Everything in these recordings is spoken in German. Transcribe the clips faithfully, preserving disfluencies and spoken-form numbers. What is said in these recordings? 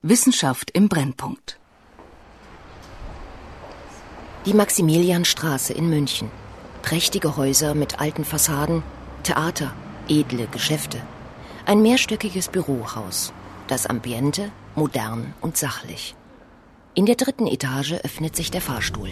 Wissenschaft im Brennpunkt. Die Maximilianstraße in München. Prächtige Häuser mit alten Fassaden, Theater, edle Geschäfte. Ein mehrstöckiges Bürohaus. Das Ambiente modern und sachlich. In der dritten Etage öffnet sich der Fahrstuhl.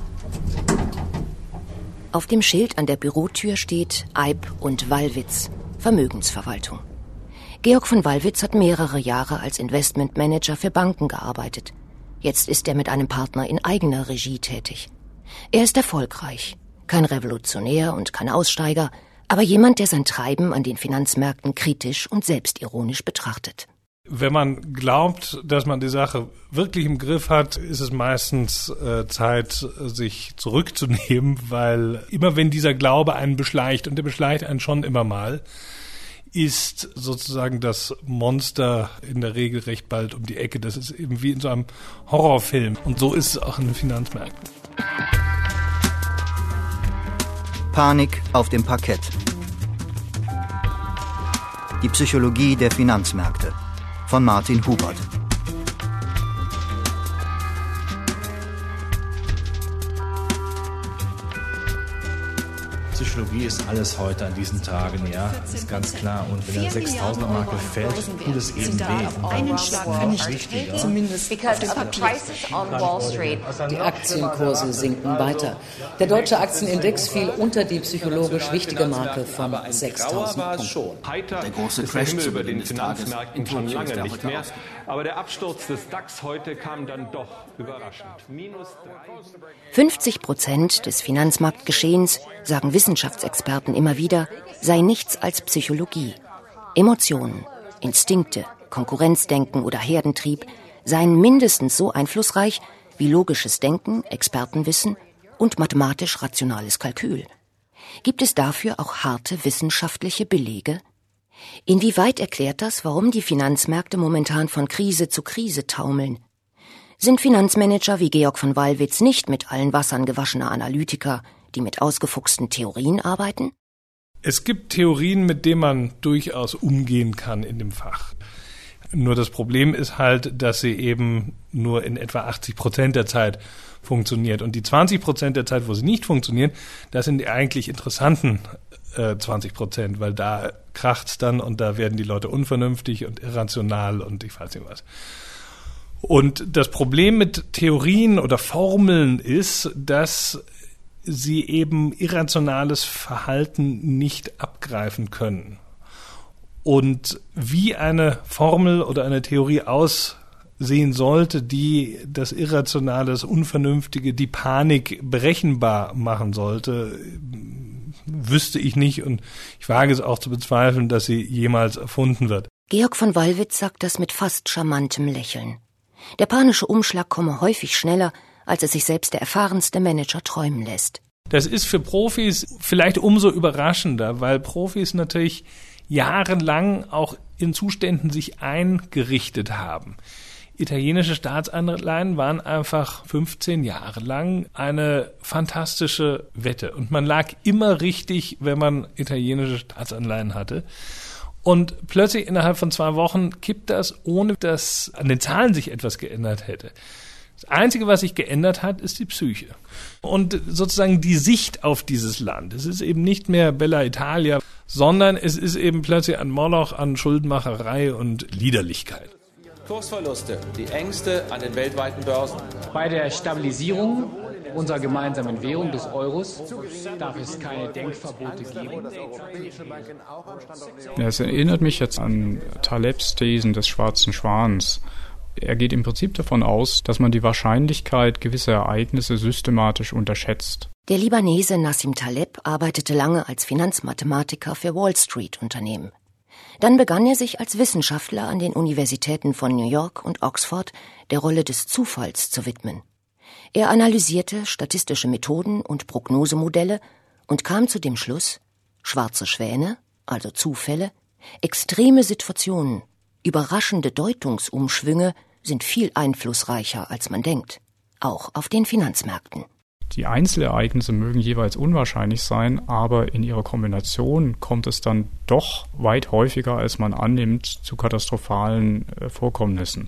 Auf dem Schild an der Bürotür steht Eib und Wallwitz, Vermögensverwaltung. Georg von Wallwitz hat mehrere Jahre als Investmentmanager für Banken gearbeitet. Jetzt ist er mit einem Partner in eigener Regie tätig. Er ist erfolgreich, kein Revolutionär und kein Aussteiger, aber jemand, der sein Treiben an den Finanzmärkten kritisch und selbstironisch betrachtet. Wenn man glaubt, dass man die Sache wirklich im Griff hat, ist es meistens äh, Zeit, sich zurückzunehmen, weil immer wenn dieser Glaube einen beschleicht, und der beschleicht einen schon immer mal, ist sozusagen das Monster in der Regel recht bald um die Ecke. Das ist eben wie in so einem Horrorfilm. Und so ist es auch in den Finanzmärkten. Panik auf dem Parkett. Die Psychologie der Finanzmärkte von Martin Hubert. Psychologie ist alles heute an diesen Tagen, ja, ist ganz klar. Und wenn der sechstausender-Marke fällt, tut es eben weh. Und einen Schlag vernichtet, zumindest auf dem Papier. Die Aktienkurse sinken weiter. Der deutsche Aktienindex fiel unter die psychologisch wichtige Marke von sechstausend Punkten. Der große Crash zu Beginn des Finanzmärkten schon lange nicht mehr. Aber der Absturz des DAX heute kam dann doch überraschend. Minus fünfzig Prozent des Finanzmarktgeschehens, sagen Wissenschaftsexperten immer wieder, sei nichts als Psychologie. Emotionen, Instinkte, Konkurrenzdenken oder Herdentrieb seien mindestens so einflussreich wie logisches Denken, Expertenwissen und mathematisch-rationales Kalkül. Gibt es dafür auch harte wissenschaftliche Belege? Inwieweit erklärt das, warum die Finanzmärkte momentan von Krise zu Krise taumeln? Sind Finanzmanager wie Georg von Wallwitz nicht mit allen Wassern gewaschene Analytiker, die mit ausgefuchsten Theorien arbeiten? Es gibt Theorien, mit denen man durchaus umgehen kann in dem Fach. Nur das Problem ist halt, dass sie eben nur in etwa achtzig Prozent der Zeit funktioniert. Und die zwanzig Prozent der Zeit, wo sie nicht funktionieren, das sind die eigentlich interessanten äh, zwanzig Prozent, weil da kracht's dann und da werden die Leute unvernünftig und irrational und ich weiß nicht was. Und das Problem mit Theorien oder Formeln ist, dass sie eben irrationales Verhalten nicht abgreifen können. Und wie eine Formel oder eine Theorie aussehen sollte, die das Irrationale, das Unvernünftige, die Panik berechenbar machen sollte, wüsste ich nicht und ich wage es auch zu bezweifeln, dass sie jemals erfunden wird. Georg von Wallwitz sagt das mit fast charmantem Lächeln. Der panische Umschlag komme häufig schneller, als es sich selbst der erfahrenste Manager träumen lässt. Das ist für Profis vielleicht umso überraschender, weil Profis natürlich jahrelang auch in Zuständen sich eingerichtet haben. Italienische Staatsanleihen waren einfach fünfzehn Jahre lang eine fantastische Wette. Und man lag immer richtig, wenn man italienische Staatsanleihen hatte. Und plötzlich innerhalb von zwei Wochen kippt das, ohne dass an den Zahlen sich etwas geändert hätte. Das Einzige, was sich geändert hat, ist die Psyche. Und sozusagen die Sicht auf dieses Land. Es ist eben nicht mehr Bella Italia, sondern es ist eben plötzlich ein Moloch an Schuldmacherei und Liederlichkeit. Kursverluste, die Ängste an den weltweiten Börsen. Bei der Stabilisierung unserer gemeinsamen Währung des Euros darf es keine Denkverbote geben. Ja, es erinnert mich jetzt an Talebs Thesen des schwarzen Schwans. Er geht im Prinzip davon aus, dass man die Wahrscheinlichkeit gewisser Ereignisse systematisch unterschätzt. Der Libanese Nassim Taleb arbeitete lange als Finanzmathematiker für Wall-Street-Unternehmen. Dann begann er sich als Wissenschaftler an den Universitäten von New York und Oxford der Rolle des Zufalls zu widmen. Er analysierte statistische Methoden und Prognosemodelle und kam zu dem Schluss, schwarze Schwäne, also Zufälle, extreme Situationen, überraschende Deutungsumschwünge sind viel einflussreicher, als man denkt, auch auf den Finanzmärkten. Die Einzelereignisse mögen jeweils unwahrscheinlich sein, aber in ihrer Kombination kommt es dann doch weit häufiger, als man annimmt, zu katastrophalen äh, Vorkommnissen.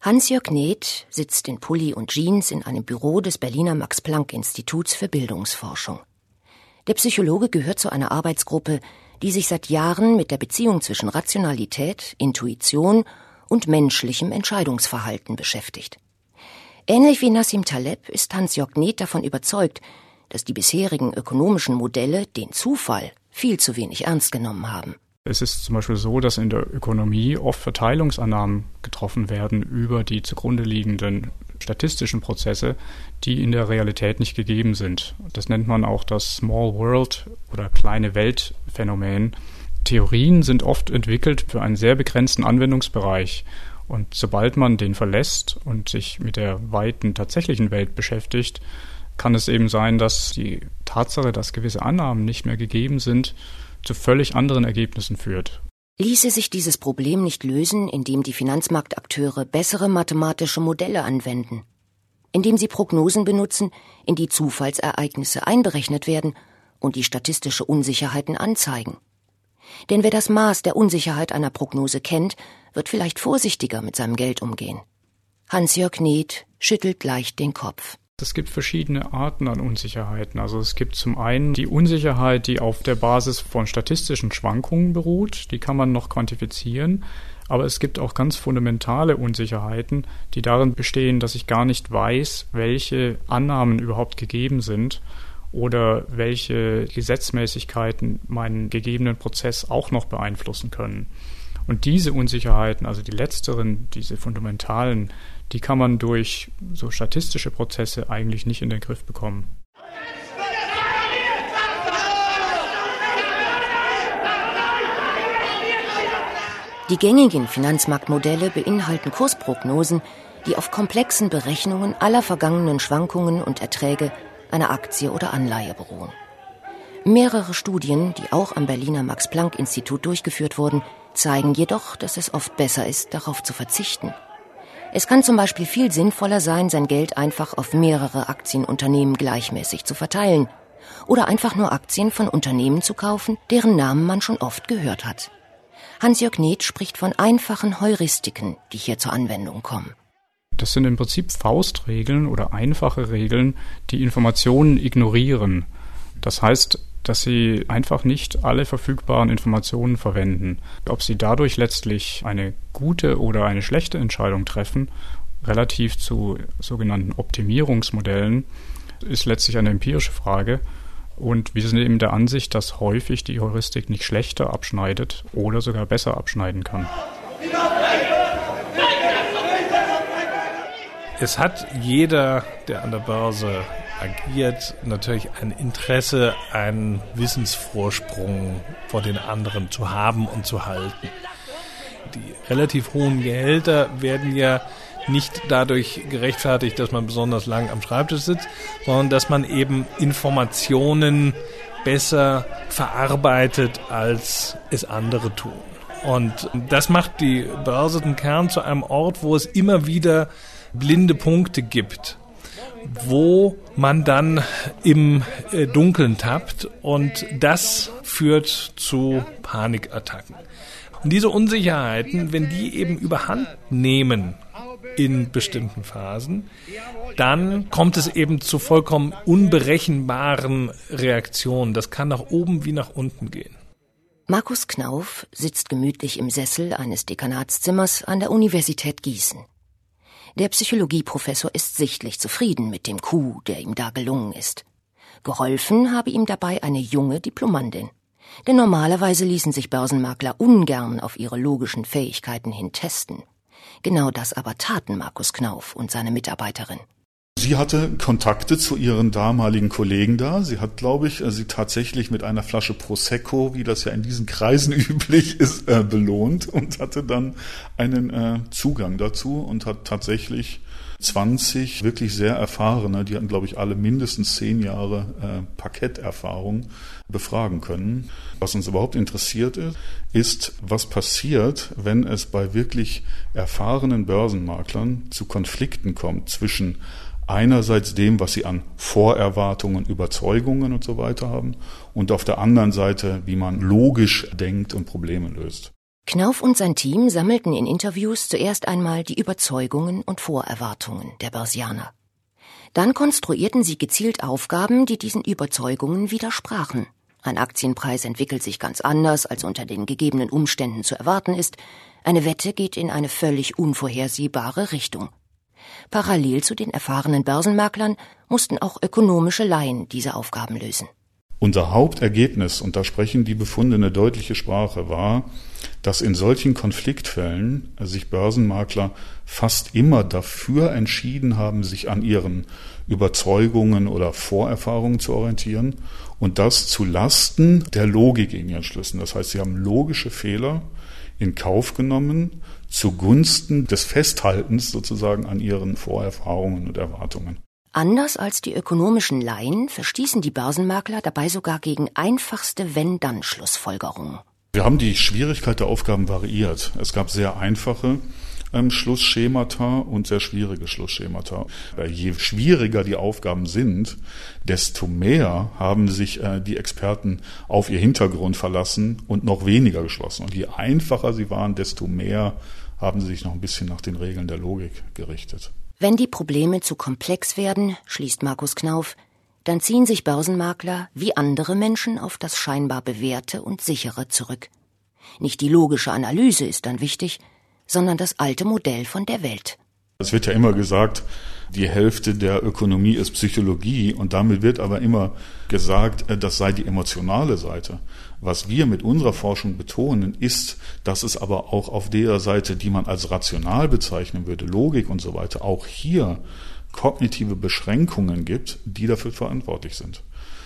Hans-Jörg Neth sitzt in Pulli und Jeans in einem Büro des Berliner Max-Planck-Instituts für Bildungsforschung. Der Psychologe gehört zu einer Arbeitsgruppe, die sich seit Jahren mit der Beziehung zwischen Rationalität, Intuition und menschlichem Entscheidungsverhalten beschäftigt. Ähnlich wie Nassim Taleb ist Hans-Jörg Neth davon überzeugt, dass die bisherigen ökonomischen Modelle den Zufall viel zu wenig ernst genommen haben. Es ist zum Beispiel so, dass in der Ökonomie oft Verteilungsannahmen getroffen werden über die zugrunde liegenden statistischen Prozesse, die in der Realität nicht gegeben sind. Das nennt man auch das Small World oder kleine Welt-Phänomen. Theorien sind oft entwickelt für einen sehr begrenzten Anwendungsbereich. Und sobald man den verlässt und sich mit der weiten tatsächlichen Welt beschäftigt, kann es eben sein, dass die Tatsache, dass gewisse Annahmen nicht mehr gegeben sind, zu völlig anderen Ergebnissen führt. Ließe sich dieses Problem nicht lösen, indem die Finanzmarktakteure bessere mathematische Modelle anwenden, indem sie Prognosen benutzen, in die Zufallsereignisse einberechnet werden und die statistische Unsicherheiten anzeigen. Denn wer das Maß der Unsicherheit einer Prognose kennt, wird vielleicht vorsichtiger mit seinem Geld umgehen. Hans-Jörg Neth schüttelt leicht den Kopf. Es gibt verschiedene Arten an Unsicherheiten. Also es gibt zum einen die Unsicherheit, die auf der Basis von statistischen Schwankungen beruht. Die kann man noch quantifizieren. Aber es gibt auch ganz fundamentale Unsicherheiten, die darin bestehen, dass ich gar nicht weiß, welche Annahmen überhaupt gegeben sind oder welche Gesetzmäßigkeiten meinen gegebenen Prozess auch noch beeinflussen können. Und diese Unsicherheiten, also die letzteren, diese fundamentalen, die kann man durch so statistische Prozesse eigentlich nicht in den Griff bekommen. Die gängigen Finanzmarktmodelle beinhalten Kursprognosen, die auf komplexen Berechnungen aller vergangenen Schwankungen und Erträge einer Aktie oder Anleihe beruhen. Mehrere Studien, die auch am Berliner Max-Planck-Institut durchgeführt wurden, zeigen jedoch, dass es oft besser ist, darauf zu verzichten. Es kann zum Beispiel viel sinnvoller sein, sein Geld einfach auf mehrere Aktienunternehmen gleichmäßig zu verteilen oder einfach nur Aktien von Unternehmen zu kaufen, deren Namen man schon oft gehört hat. Hans-Jörg Neth spricht von einfachen Heuristiken, die hier zur Anwendung kommen. Das sind im Prinzip Faustregeln oder einfache Regeln, die Informationen ignorieren. Das heißt, dass sie einfach nicht alle verfügbaren Informationen verwenden. Ob sie dadurch letztlich eine gute oder eine schlechte Entscheidung treffen, relativ zu sogenannten Optimierungsmodellen, ist letztlich eine empirische Frage. Und wir sind eben der Ansicht, dass häufig die Heuristik nicht schlechter abschneidet oder sogar besser abschneiden kann. Es hat jeder, der an der Börse agiert, natürlich ein Interesse, einen Wissensvorsprung vor den anderen zu haben und zu halten. Die relativ hohen Gehälter werden ja nicht dadurch gerechtfertigt, dass man besonders lang am Schreibtisch sitzt, sondern dass man eben Informationen besser verarbeitet, als es andere tun. Und das macht die Börse im Kern zu einem Ort, wo es immer wieder blinde Punkte gibt, wo man dann im Dunkeln tappt, und das führt zu Panikattacken. Und diese Unsicherheiten, wenn die eben überhand nehmen in bestimmten Phasen, dann kommt es eben zu vollkommen unberechenbaren Reaktionen. Das kann nach oben wie nach unten gehen. Markus Knauf sitzt gemütlich im Sessel eines Dekanatszimmers an der Universität Gießen. Der Psychologieprofessor ist sichtlich zufrieden mit dem Coup, der ihm da gelungen ist. Geholfen habe ihm dabei eine junge Diplomandin. Denn normalerweise ließen sich Börsenmakler ungern auf ihre logischen Fähigkeiten hin testen. Genau das aber taten Markus Knauf und seine Mitarbeiterin. Sie hatte Kontakte zu ihren damaligen Kollegen da. Sie hat, glaube ich, sie tatsächlich mit einer Flasche Prosecco, wie das ja in diesen Kreisen üblich ist, äh, belohnt und hatte dann einen äh, Zugang dazu und hat tatsächlich zwanzig wirklich sehr erfahrene, die hatten, glaube ich, alle mindestens zehn Jahre äh, Parketterfahrung, befragen können. Was uns überhaupt interessiert ist, ist, was passiert, wenn es bei wirklich erfahrenen Börsenmaklern zu Konflikten kommt zwischen einerseits dem, was sie an Vorerwartungen, Überzeugungen und so weiter haben, und auf der anderen Seite, wie man logisch denkt und Probleme löst. Knauf und sein Team sammelten in Interviews zuerst einmal die Überzeugungen und Vorerwartungen der Börsianer. Dann konstruierten sie gezielt Aufgaben, die diesen Überzeugungen widersprachen. Ein Aktienpreis entwickelt sich ganz anders, als unter den gegebenen Umständen zu erwarten ist. Eine Wette geht in eine völlig unvorhersehbare Richtung. Parallel zu den erfahrenen Börsenmaklern mussten auch ökonomische Laien diese Aufgaben lösen. Unser Hauptergebnis, und da sprechen die Befunde eine deutliche Sprache, war, dass in solchen Konfliktfällen sich Börsenmakler fast immer dafür entschieden haben, sich an ihren Überzeugungen oder Vorerfahrungen zu orientieren und das zu Lasten der Logik in ihren Schlüssen. Das heißt, sie haben logische Fehler in Kauf genommen zugunsten des Festhaltens sozusagen an ihren Vorerfahrungen und Erwartungen. Anders als die ökonomischen Laien verstießen die Börsenmakler dabei sogar gegen einfachste Wenn-Dann-Schlussfolgerungen. Wir haben die Schwierigkeit der Aufgaben variiert. Es gab sehr einfache ähm, Schlussschemata und sehr schwierige Schlussschemata. Äh, je schwieriger die Aufgaben sind, desto mehr haben sich äh, die Experten auf ihr Hintergrund verlassen und noch weniger geschlossen. Und je einfacher sie waren, desto mehr haben sie sich noch ein bisschen nach den Regeln der Logik gerichtet. Wenn die Probleme zu komplex werden, schließt Markus Knauf, dann ziehen sich Börsenmakler wie andere Menschen auf das scheinbar Bewährte und Sichere zurück. Nicht die logische Analyse ist dann wichtig, sondern das alte Modell von der Welt. Es wird ja immer gesagt, die Hälfte der Ökonomie ist Psychologie und damit wird aber immer gesagt, das sei die emotionale Seite. Was wir mit unserer Forschung betonen, ist, dass es aber auch auf der Seite, die man als rational bezeichnen würde, Logik und so weiter, auch hier kognitive Beschränkungen gibt, die dafür verantwortlich sind.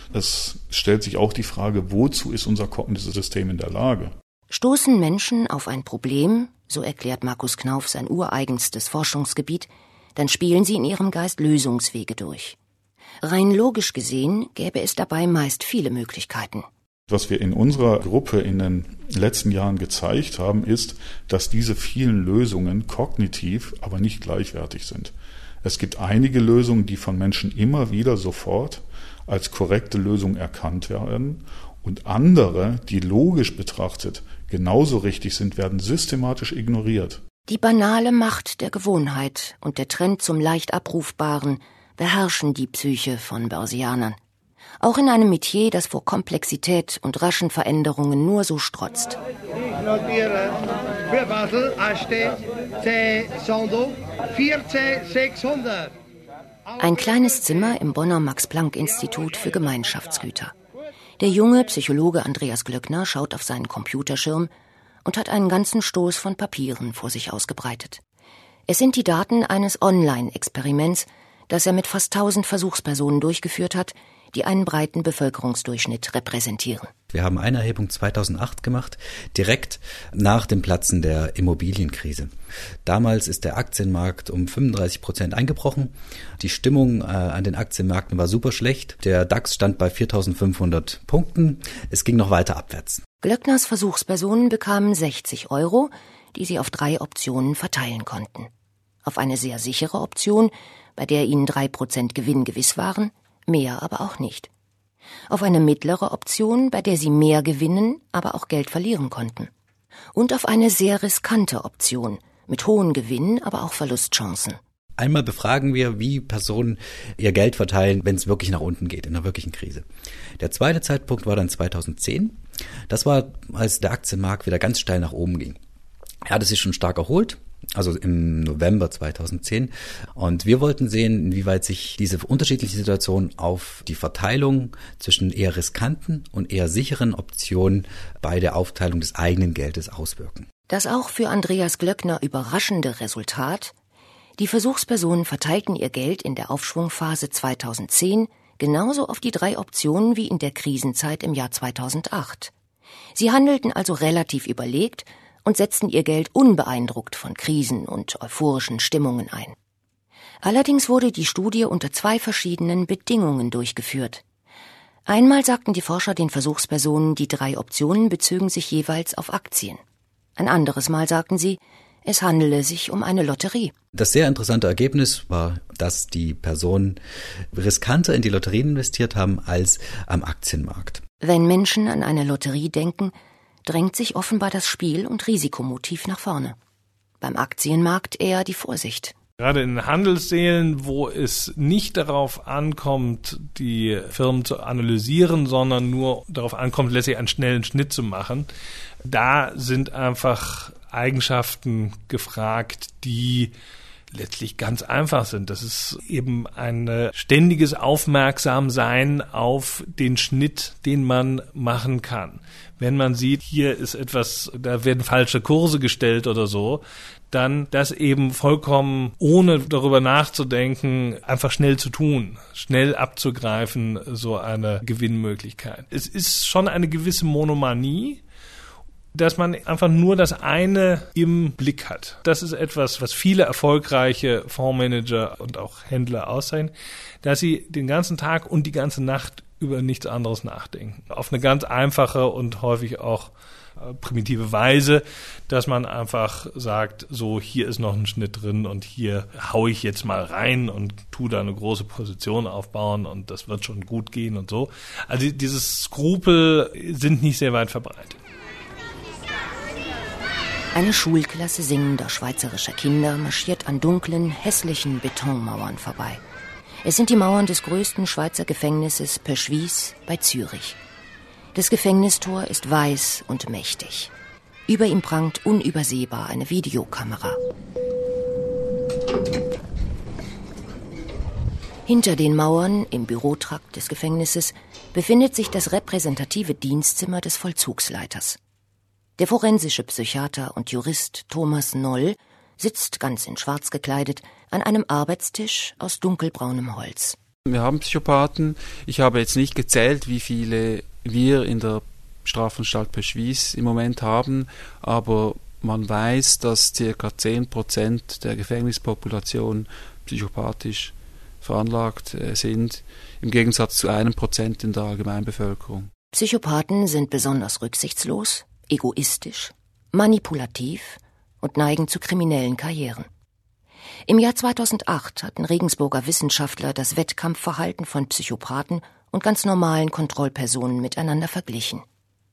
Es stellt sich auch die Frage, wozu ist unser kognitives System in der Lage? Stoßen Menschen auf ein Problem, so erklärt Markus Knauf sein ureigenstes Forschungsgebiet, dann spielen sie in ihrem Geist Lösungswege durch. Rein logisch gesehen gäbe es dabei meist viele Möglichkeiten. Was wir in unserer Gruppe in den letzten Jahren gezeigt haben, ist, dass diese vielen Lösungen kognitiv aber nicht gleichwertig sind. Es gibt einige Lösungen, die von Menschen immer wieder sofort als korrekte Lösung erkannt werden und andere, die logisch betrachtet genauso richtig sind, werden systematisch ignoriert. Die banale Macht der Gewohnheit und der Trend zum leicht Abrufbaren beherrschen die Psyche von Börsianern. Auch in einem Metier, das vor Komplexität und raschen Veränderungen nur so strotzt. Ich notiere für Basel, Achte, C. Sondo, vierzehn sechshundert. Ein kleines Zimmer im Bonner Max-Planck-Institut für Gemeinschaftsgüter. Der junge Psychologe Andreas Glöckner schaut auf seinen Computerschirm und hat einen ganzen Stoß von Papieren vor sich ausgebreitet. Es sind die Daten eines Online-Experiments, das er mit fast tausend Versuchspersonen durchgeführt hat, die einen breiten Bevölkerungsdurchschnitt repräsentieren. Wir haben eine Erhebung zweitausendacht gemacht, direkt nach dem Platzen der Immobilienkrise. Damals ist der Aktienmarkt um fünfunddreißig Prozent eingebrochen. Die Stimmung äh, an den Aktienmärkten war super schlecht. Der DAX stand bei viertausendfünfhundert Punkten. Es ging noch weiter abwärts. Glöckners Versuchspersonen bekamen sechzig Euro, die sie auf drei Optionen verteilen konnten. Auf eine sehr sichere Option, bei der ihnen drei Prozent Gewinn gewiss waren, mehr aber auch nicht. Auf eine mittlere Option, bei der sie mehr gewinnen, aber auch Geld verlieren konnten. Und auf eine sehr riskante Option, mit hohen Gewinnen, aber auch Verlustchancen. Einmal befragen wir, wie Personen ihr Geld verteilen, wenn es wirklich nach unten geht, in einer wirklichen Krise. Der zweite Zeitpunkt war dann zweitausendzehn. Das war, als der Aktienmarkt wieder ganz steil nach oben ging. Er hatte sich schon stark erholt, also im November zweitausendzehn. Und wir wollten sehen, inwieweit sich diese unterschiedliche Situation auf die Verteilung zwischen eher riskanten und eher sicheren Optionen bei der Aufteilung des eigenen Geldes auswirken. Das auch für Andreas Glöckner überraschende Resultat: Die Versuchspersonen verteilten ihr Geld in der Aufschwungphase zweitausendzehn genauso auf die drei Optionen wie in der Krisenzeit im Jahr zweitausendacht. Sie handelten also relativ überlegt und setzten ihr Geld unbeeindruckt von Krisen und euphorischen Stimmungen ein. Allerdings wurde die Studie unter zwei verschiedenen Bedingungen durchgeführt. Einmal sagten die Forscher den Versuchspersonen, die drei Optionen bezögen sich jeweils auf Aktien. Ein anderes Mal sagten sie, es handele sich um eine Lotterie. Das sehr interessante Ergebnis war, dass die Personen riskanter in die Lotterien investiert haben als am Aktienmarkt. Wenn Menschen an eine Lotterie denken, drängt sich offenbar das Spiel- und Risikomotiv nach vorne. Beim Aktienmarkt eher die Vorsicht. Gerade in Handelssälen, wo es nicht darauf ankommt, die Firmen zu analysieren, sondern nur darauf ankommt, letztlich einen schnellen Schnitt zu machen, da sind einfach Eigenschaften gefragt, die letztlich ganz einfach sind. Das ist eben ein ständiges Aufmerksamsein auf den Schnitt, den man machen kann. Wenn man sieht, hier ist etwas, da werden falsche Kurse gestellt oder so, dann das eben vollkommen ohne darüber nachzudenken, einfach schnell zu tun, schnell abzugreifen, so eine Gewinnmöglichkeit. Es ist schon eine gewisse Monomanie, dass man einfach nur das eine im Blick hat. Das ist etwas, was viele erfolgreiche Fondsmanager und auch Händler auszeichnen, dass sie den ganzen Tag und die ganze Nacht über nichts anderes nachdenken. Auf eine ganz einfache und häufig auch primitive Weise, dass man einfach sagt, so hier ist noch ein Schnitt drin und hier haue ich jetzt mal rein und tu da eine große Position aufbauen und das wird schon gut gehen und so. Also diese Skrupel sind nicht sehr weit verbreitet. Eine Schulklasse singender schweizerischer Kinder marschiert an dunklen, hässlichen Betonmauern vorbei. Es sind die Mauern des größten Schweizer Gefängnisses Pöschwies bei Zürich. Das Gefängnistor ist weiß und mächtig. Über ihm prangt unübersehbar eine Videokamera. Hinter den Mauern, im Bürotrakt des Gefängnisses, befindet sich das repräsentative Dienstzimmer des Vollzugsleiters. Der forensische Psychiater und Jurist Thomas Noll sitzt ganz in Schwarz gekleidet an einem Arbeitstisch aus dunkelbraunem Holz. Wir haben Psychopathen. Ich habe jetzt nicht gezählt, wie viele wir in der Strafanstalt Pöschwies im Moment haben, aber man weiß, dass ca. zehn Prozent der Gefängnispopulation psychopathisch veranlagt sind, im Gegensatz zu einem Prozent in der Allgemeinbevölkerung. Psychopathen sind besonders rücksichtslos, egoistisch, manipulativ und neigen zu kriminellen Karrieren. Im Jahr zweitausendacht hatten Regensburger Wissenschaftler das Wettkampfverhalten von Psychopathen und ganz normalen Kontrollpersonen miteinander verglichen.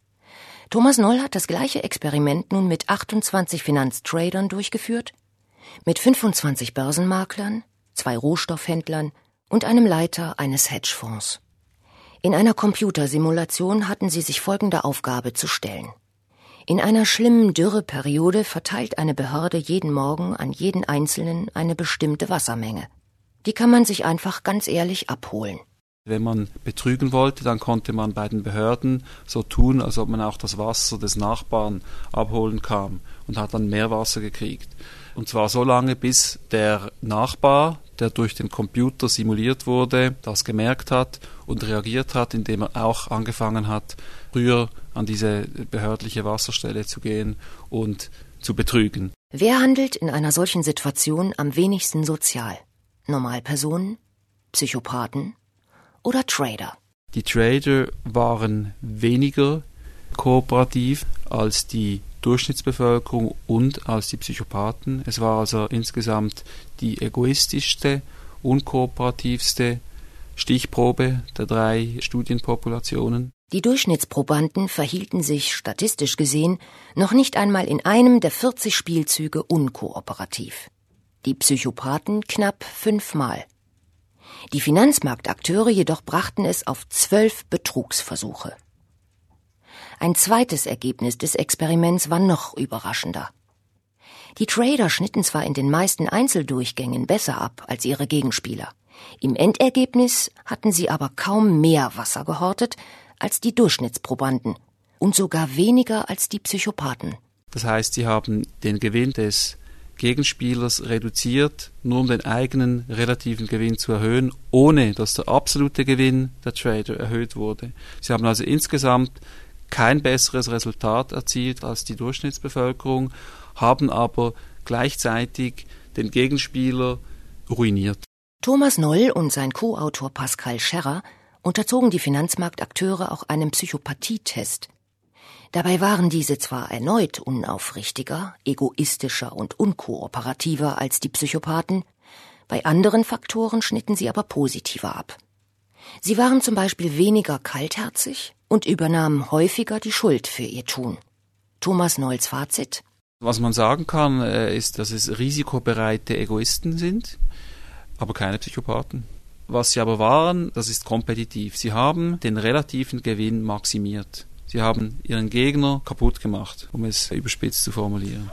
Thomas Noll hat das gleiche Experiment nun mit achtundzwanzig Finanztradern durchgeführt, mit fünfundzwanzig Börsenmaklern, zwei Rohstoffhändlern und einem Leiter eines Hedgefonds. In einer Computersimulation hatten sie sich folgende Aufgabe zu stellen. In einer schlimmen Dürreperiode verteilt eine Behörde jeden Morgen an jeden Einzelnen eine bestimmte Wassermenge. Die kann man sich einfach ganz ehrlich abholen. Wenn man betrügen wollte, dann konnte man bei den Behörden so tun, als ob man auch das Wasser des Nachbarn abholen kam und hat dann mehr Wasser gekriegt. Und zwar so lange, bis der Nachbar, der durch den Computer simuliert wurde, das gemerkt hat und reagiert hat, indem er auch angefangen hat, früher an diese behördliche Wasserstelle zu gehen und zu betrügen. Wer handelt in einer solchen Situation am wenigsten sozial? Normalpersonen, Psychopathen oder Trader? Die Trader waren weniger kooperativ als die Durchschnittsbevölkerung und als die Psychopathen. Es war also insgesamt die egoistischste, unkooperativste Stichprobe der drei Studienpopulationen. Die Durchschnittsprobanden verhielten sich, statistisch gesehen, noch nicht einmal in einem der vierzig Spielzüge unkooperativ. Die Psychopathen knapp fünfmal. Die Finanzmarktakteure jedoch brachten es auf zwölf Betrugsversuche. Ein zweites Ergebnis des Experiments war noch überraschender. Die Trader schnitten zwar in den meisten Einzeldurchgängen besser ab als ihre Gegenspieler. Im Endergebnis hatten sie aber kaum mehr Wasser gehortet als die Durchschnittsprobanden und sogar weniger als die Psychopathen. Das heißt, sie haben den Gewinn des Gegenspielers reduziert, nur um den eigenen relativen Gewinn zu erhöhen, ohne dass der absolute Gewinn der Trader erhöht wurde. Sie haben also insgesamt kein besseres Resultat erzielt als die Durchschnittsbevölkerung, haben aber gleichzeitig den Gegenspieler ruiniert. Thomas Noll und sein Co-Autor Pascal Scherrer unterzogen die Finanzmarktakteure auch einem Psychopathietest. Dabei waren diese zwar erneut unaufrichtiger, egoistischer und unkooperativer als die Psychopathen, bei anderen Faktoren schnitten sie aber positiver ab. Sie waren zum Beispiel weniger kaltherzig und übernahmen häufiger die Schuld für ihr Tun. Thomas Nolls Fazit: Was man sagen kann, ist, dass es risikobereite Egoisten sind, aber keine Psychopathen. Was sie aber waren, das ist kompetitiv. Sie haben den relativen Gewinn maximiert. Sie haben ihren Gegner kaputt gemacht, um es überspitzt zu formulieren.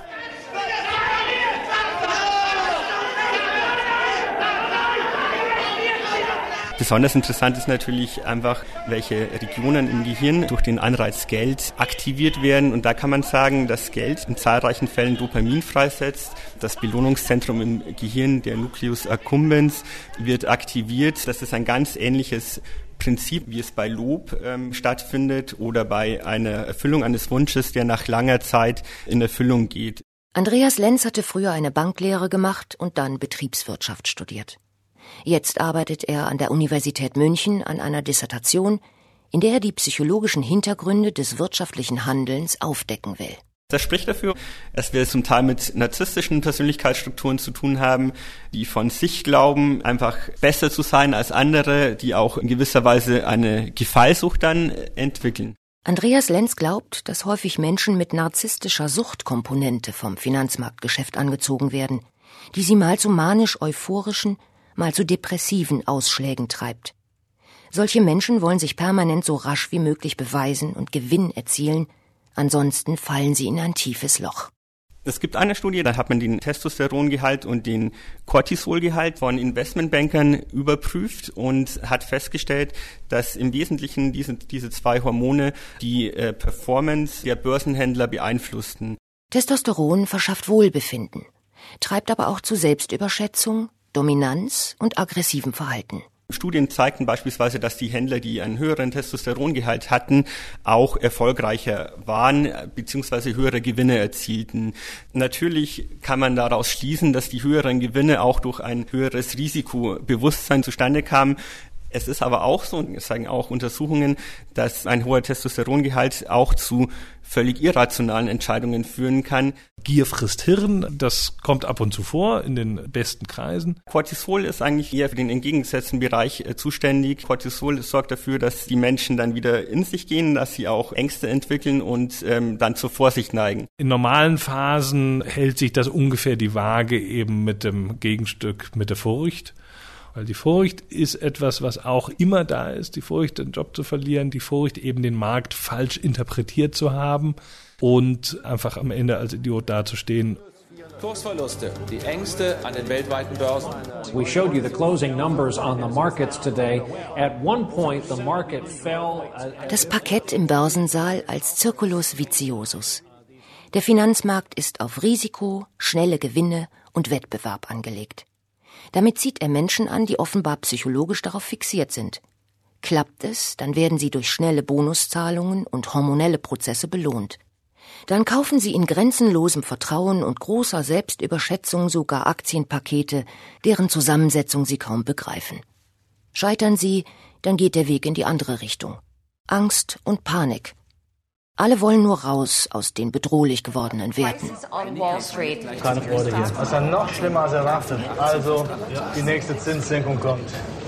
Besonders interessant ist natürlich einfach, welche Regionen im Gehirn durch den Anreiz Geld aktiviert werden. Und da kann man sagen, dass Geld in zahlreichen Fällen Dopamin freisetzt. Das Belohnungszentrum im Gehirn, der Nucleus accumbens, wird aktiviert. Das ist ein ganz ähnliches Prinzip, wie es bei Lob ähm, stattfindet oder bei einer Erfüllung eines Wunsches, der nach langer Zeit in Erfüllung geht. Andreas Lenz hatte früher eine Banklehre gemacht und dann Betriebswirtschaft studiert. Jetzt arbeitet er an der Universität München an einer Dissertation, in der er die psychologischen Hintergründe des wirtschaftlichen Handelns aufdecken will. Das spricht dafür, dass wir zum Teil mit narzisstischen Persönlichkeitsstrukturen zu tun haben, die von sich glauben, einfach besser zu sein als andere, die auch in gewisser Weise eine Gefallsucht dann entwickeln. Andreas Lenz glaubt, dass häufig Menschen mit narzisstischer Suchtkomponente vom Finanzmarktgeschäft angezogen werden, die sie mal zu manisch-euphorischen, mal zu depressiven Ausschlägen treibt. Solche Menschen wollen sich permanent so rasch wie möglich beweisen und Gewinn erzielen, ansonsten fallen sie in ein tiefes Loch. Es gibt eine Studie, da hat man den Testosterongehalt und den Cortisolgehalt von Investmentbankern überprüft und hat festgestellt, dass im Wesentlichen diese, diese zwei Hormone die äh, Performance der Börsenhändler beeinflussten. Testosteron verschafft Wohlbefinden, treibt aber auch zu Selbstüberschätzung, Dominanz und aggressivem Verhalten. Studien zeigten beispielsweise, dass die Händler, die einen höheren Testosterongehalt hatten, auch erfolgreicher waren bzw. höhere Gewinne erzielten. Natürlich kann man daraus schließen, dass die höheren Gewinne auch durch ein höheres Risikobewusstsein zustande kamen. Es ist aber auch so, und das sagen auch Untersuchungen, dass ein hoher Testosterongehalt auch zu völlig irrationalen Entscheidungen führen kann. Gier frisst Hirn, das kommt ab und zu vor in den besten Kreisen. Cortisol ist eigentlich eher für den entgegengesetzten Bereich äh, zuständig. Cortisol sorgt dafür, dass die Menschen dann wieder in sich gehen, dass sie auch Ängste entwickeln und ähm, dann zur Vorsicht neigen. In normalen Phasen hält sich das ungefähr die Waage eben mit dem Gegenstück, mit der Furcht. Weil die Furcht ist etwas, was auch immer da ist. Die Furcht, den Job zu verlieren, die Furcht, eben den Markt falsch interpretiert zu haben und einfach am Ende als Idiot dazustehen. Kursverluste, die Ängste an den weltweiten Börsen. We showed you the closing numbers on the markets today. At one point the market fell. Das Parkett im Börsensaal als Circulus viciosus. Der Finanzmarkt ist auf Risiko, schnelle Gewinne und Wettbewerb angelegt. Damit zieht er Menschen an, die offenbar psychologisch darauf fixiert sind. Klappt es, dann werden sie durch schnelle Bonuszahlungen und hormonelle Prozesse belohnt. Dann kaufen sie in grenzenlosem Vertrauen und großer Selbstüberschätzung sogar Aktienpakete, deren Zusammensetzung sie kaum begreifen. Scheitern sie, dann geht der Weg in die andere Richtung. Angst und Panik. Alle wollen nur raus aus den bedrohlich gewordenen Werten. Keine Freude hier. Das ist ja noch schlimmer als erwartet. Also, die nächste Zinssenkung kommt.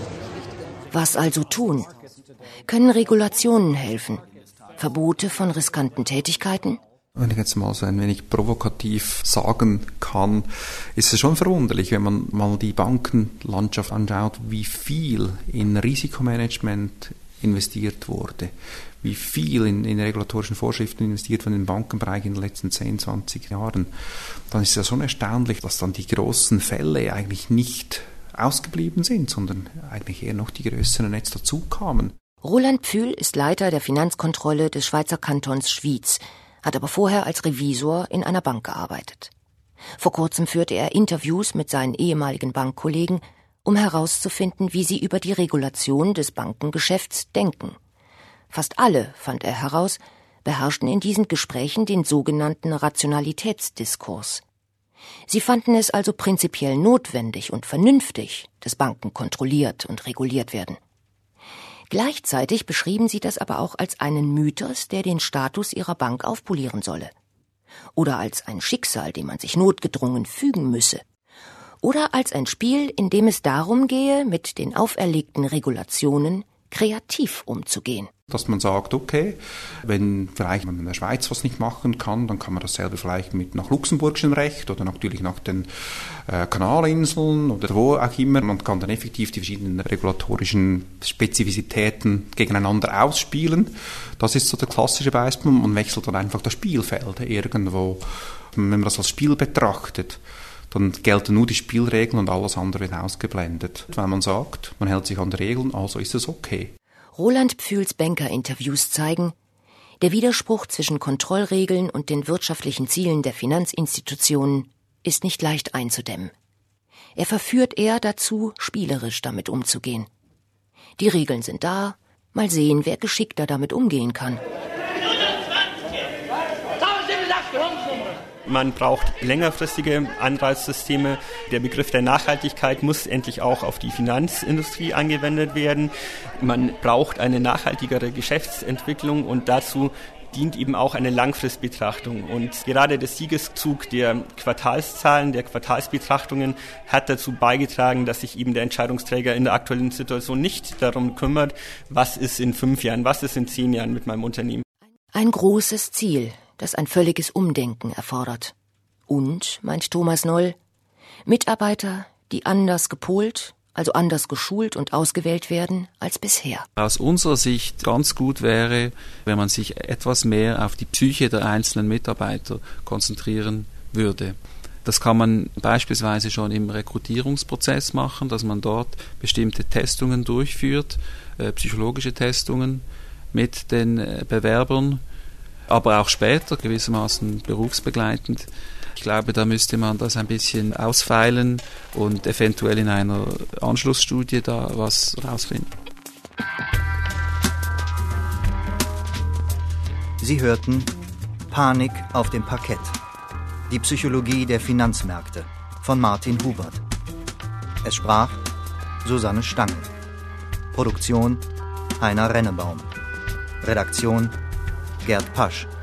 Was also tun? Können Regulationen helfen? Verbote von riskanten Tätigkeiten? Wenn ich jetzt mal so ein wenig provokativ sagen kann, ist es schon verwunderlich, wenn man mal die Bankenlandschaft anschaut, wie viel in Risikomanagement investiert wurde, wie viel in, in regulatorischen Vorschriften investiert von den Bankenbereich in den letzten zehn, zwanzig Jahren, dann ist es ja schon erstaunlich, dass dann die großen Fälle eigentlich nicht ausgeblieben sind, sondern eigentlich eher noch die größeren jetzt dazu kamen. Roland Pfühl ist Leiter der Finanzkontrolle des Schweizer Kantons Schwyz, hat aber vorher als Revisor in einer Bank gearbeitet. Vor kurzem führte er Interviews mit seinen ehemaligen Bankkollegen, um herauszufinden, wie sie über die Regulation des Bankengeschäfts denken. Fast alle, fand er heraus, beherrschten in diesen Gesprächen den sogenannten Rationalitätsdiskurs. Sie fanden es also prinzipiell notwendig und vernünftig, dass Banken kontrolliert und reguliert werden. Gleichzeitig beschrieben sie das aber auch als einen Mythos, der den Status ihrer Bank aufpolieren solle. Oder als ein Schicksal, dem man sich notgedrungen fügen müsse. Oder als ein Spiel, in dem es darum gehe, mit den auferlegten Regulationen kreativ umzugehen. Dass man sagt, okay, wenn vielleicht man in der Schweiz was nicht machen kann, dann kann man dasselbe vielleicht mit nach luxemburgischem Recht oder natürlich nach den äh, Kanalinseln oder wo auch immer. Man kann dann effektiv die verschiedenen regulatorischen Spezifizitäten gegeneinander ausspielen. Das ist so der klassische Beispiel. Man wechselt dann einfach das Spielfeld irgendwo. Wenn man das als Spiel betrachtet, dann gelten nur die Spielregeln und alles andere wird ausgeblendet. Weil man sagt, man hält sich an die Regeln, also ist es okay. Roland Pfühls Banker-Interviews zeigen, der Widerspruch zwischen Kontrollregeln und den wirtschaftlichen Zielen der Finanzinstitutionen ist nicht leicht einzudämmen. Er verführt eher dazu, spielerisch damit umzugehen. Die Regeln sind da, mal sehen, wer geschickter damit umgehen kann. Man braucht längerfristige Anreizsysteme. Der Begriff der Nachhaltigkeit muss endlich auch auf die Finanzindustrie angewendet werden. Man braucht eine nachhaltigere Geschäftsentwicklung und dazu dient eben auch eine Langfristbetrachtung. Und gerade der Siegeszug der Quartalszahlen, der Quartalsbetrachtungen hat dazu beigetragen, dass sich eben der Entscheidungsträger in der aktuellen Situation nicht darum kümmert, was ist in fünf Jahren, was ist in zehn Jahren mit meinem Unternehmen. Ein großes Ziel, das ein völliges Umdenken erfordert. Und, meint Thomas Noll, Mitarbeiter, die anders gepolt, also anders geschult und ausgewählt werden als bisher. Aus unserer Sicht ganz gut wäre, wenn man sich etwas mehr auf die Psyche der einzelnen Mitarbeiter konzentrieren würde. Das kann man beispielsweise schon im Rekrutierungsprozess machen, dass man dort bestimmte Testungen durchführt, äh, psychologische Testungen mit den äh, Bewerbern, aber auch später gewissermaßen berufsbegleitend. Ich glaube, da müsste man das ein bisschen ausfeilen und eventuell in einer Anschlussstudie da was rausfinden. Sie hörten Panik auf dem Parkett. Die Psychologie der Finanzmärkte von Martin Hubert. Es sprach Susanne Stangl. Produktion Heiner Rennebaum. Redaktion Gerd Pasch.